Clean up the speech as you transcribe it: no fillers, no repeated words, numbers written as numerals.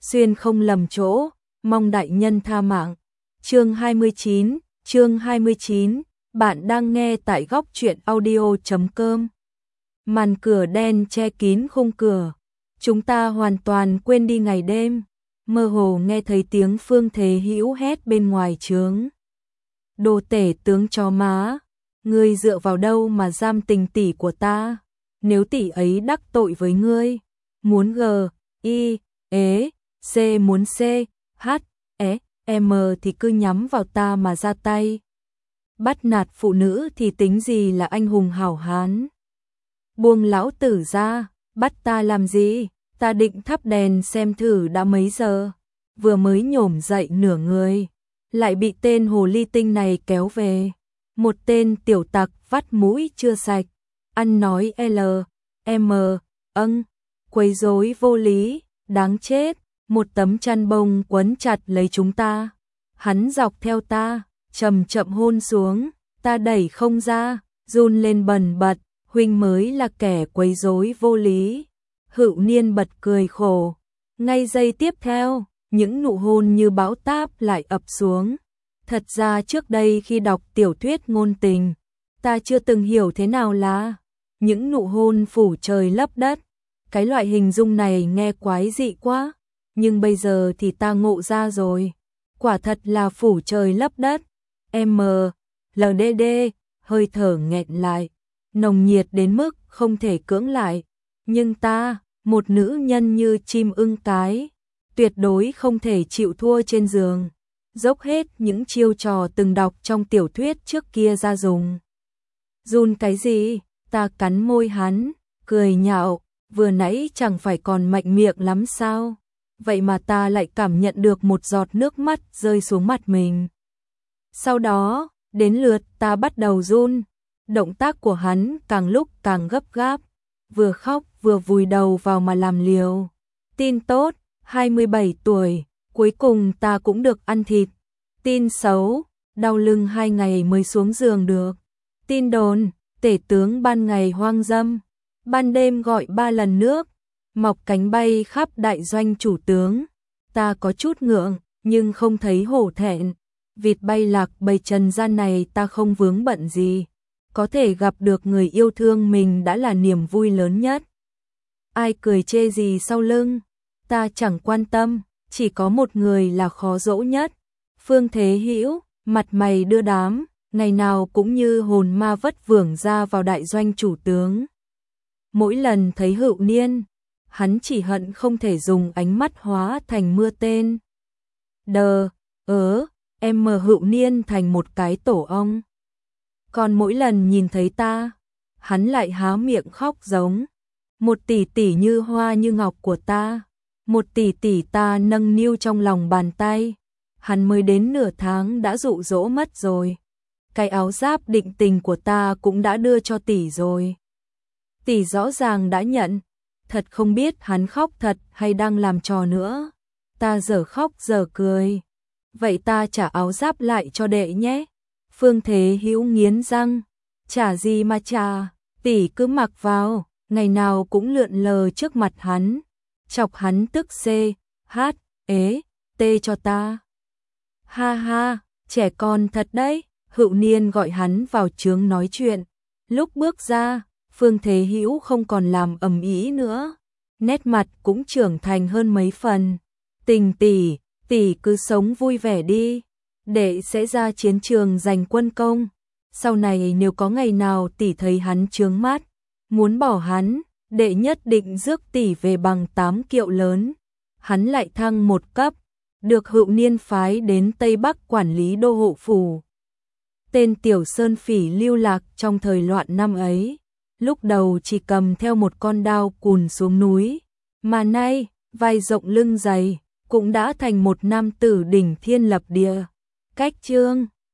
xuyên không lầm chỗ, mong đại nhân tha mạng. Chương 29, bạn đang nghe tại góc truyện audio.com. Màn cửa đen che kín khung cửa, chúng ta hoàn toàn quên đi ngày đêm, mơ hồ nghe thấy tiếng Phương Thế Hữu hét bên ngoài trướng. Đồ tể tướng chó má, ngươi dựa vào đâu mà giam tình tỷ của ta? Nếu tỷ ấy đắc tội với ngươi, muốn C muốn M thì cứ nhắm vào ta mà ra tay. Bắt nạt phụ nữ thì tính gì là anh hùng hảo hán? Buông lão tử ra, bắt ta làm gì? Ta định thắp đèn xem thử đã mấy giờ. Vừa mới nhổm dậy nửa người, lại bị tên hồ ly tinh này kéo về. Một tên tiểu tặc vắt mũi chưa sạch, ăn nói quấy rối vô lý, đáng chết. Một tấm chăn bông quấn chặt lấy chúng ta. Hắn dọc theo ta, chậm chậm hôn xuống, ta đẩy không ra, run lên bần bật, huynh mới là kẻ quấy rối vô lý. Hữu Niên bật cười khổ. Ngay giây tiếp theo, những nụ hôn như bão táp lại ập xuống. Thật ra trước đây khi đọc tiểu thuyết ngôn tình, ta chưa từng hiểu thế nào là những nụ hôn phủ trời lấp đất. Cái loại hình dung này nghe quái dị quá, nhưng bây giờ thì ta ngộ ra rồi. Quả thật là phủ trời lấp đất. LDD, hơi thở nghẹn lại, nồng nhiệt đến mức không thể cưỡng lại. Nhưng ta, một nữ nhân như chim ưng cái, tuyệt đối không thể chịu thua trên giường. Dốc hết những chiêu trò từng đọc trong tiểu thuyết trước kia ra dùng. Run cái gì? Ta cắn môi hắn, cười nhạo, vừa nãy chẳng phải còn mạnh miệng lắm sao? Vậy mà ta lại cảm nhận được một giọt nước mắt rơi xuống mặt mình. Sau đó, đến lượt ta bắt đầu run. Động tác của hắn càng lúc càng gấp gáp, vừa khóc vừa vùi đầu vào mà làm liều. Tin tốt, 27 tuổi, cuối cùng ta cũng được ăn thịt. Tin xấu, đau lưng 2 ngày mới xuống giường được. Tin đồn, tể tướng ban ngày hoang dâm, ban đêm gọi 3 lần nước, mọc cánh bay khắp đại doanh chủ tướng. Ta có chút ngượng, nhưng không thấy hổ thẹn. Vịt bay lạc bầy trần gian này ta không vướng bận gì. Có thể gặp được người yêu thương mình đã là niềm vui lớn nhất. Ai cười chê gì sau lưng, ta chẳng quan tâm, chỉ có một người là khó dỗ nhất. Phương Thế Hữu, mặt mày đưa đám, ngày nào cũng như hồn ma vất vưởng ra vào đại doanh chủ tướng. Mỗi lần thấy Hữu Niên, hắn chỉ hận không thể dùng ánh mắt hóa thành mưa tên. Hữu Niên thành một cái tổ ong. Còn mỗi lần nhìn thấy ta, hắn lại há miệng khóc giống. Một tỷ tỷ như hoa như ngọc của ta, một tỷ tỷ ta nâng niu trong lòng bàn tay. Hắn mới đến nửa tháng đã dụ dỗ mất rồi. Cái áo giáp định tình của ta cũng đã đưa cho tỷ rồi. Tỷ rõ ràng đã nhận. Thật không biết hắn khóc thật hay đang làm trò nữa. Ta dở khóc dở cười. Vậy ta trả áo giáp lại cho đệ nhé. Phương Thế Hữu nghiến răng. Trả gì mà trả, tỷ cứ mặc vào, ngày nào cũng lượn lờ trước mặt hắn. Chọc hắn tức cho ta. Ha ha, trẻ con thật đấy. Hữu Niên gọi hắn vào trướng nói chuyện. Lúc bước ra, Phương Thế Hữu không còn làm ầm ĩ nữa, nét mặt cũng trưởng thành hơn mấy phần. Tình tỷ, tỷ cứ sống vui vẻ đi, đệ sẽ ra chiến trường giành quân công. Sau này nếu có ngày nào tỷ thấy hắn chướng mắt, muốn bỏ hắn, đệ nhất định rước tỷ về bằng 8 kiệu lớn. Hắn lại thăng một cấp, được Hữu Niên phái đến Tây Bắc quản lý đô hộ phủ. Tên tiểu sơn phỉ lưu lạc trong thời loạn năm ấy, lúc đầu chỉ cầm theo một con đao cùn xuống núi, mà nay, vai rộng lưng dày, cũng đã thành một nam tử đỉnh thiên lập địa. Cách chương